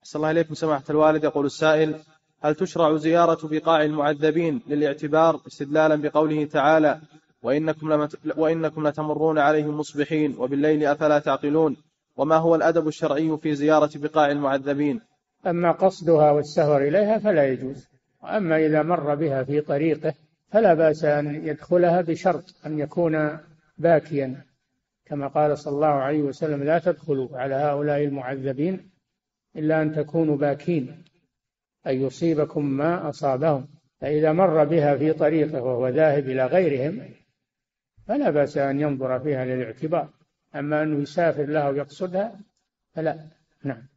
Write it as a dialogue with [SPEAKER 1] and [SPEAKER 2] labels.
[SPEAKER 1] صلى الله عليكم سماحة الوالد. يقول السائل: هل تشرع زيارة بقاع المعذبين للاعتبار استدلالا بقوله تعالى: وإنكم لتمرون عليهم مصبحين وبالليل أفلا تعقلون؟ وما هو الأدب الشرعي في زيارة بقاع المعذبين؟
[SPEAKER 2] أما قصدها والسهر إليها فلا يجوز، وأما إذا مر بها في طريقه فلا بأس أن يدخلها بشرط أن يكون باكيا، كما قال صلى الله عليه وسلم: لا تدخلوا على هؤلاء المعذبين إلا أن تكونوا باكين، أن يصيبكم ما أصابهم. فإذا مر بها في طريقه وهو ذاهب إلى غيرهم فلا بأس أن ينظر فيها للاعتبار، أما أنه يسافر لها ويقصدها فلا. نعم.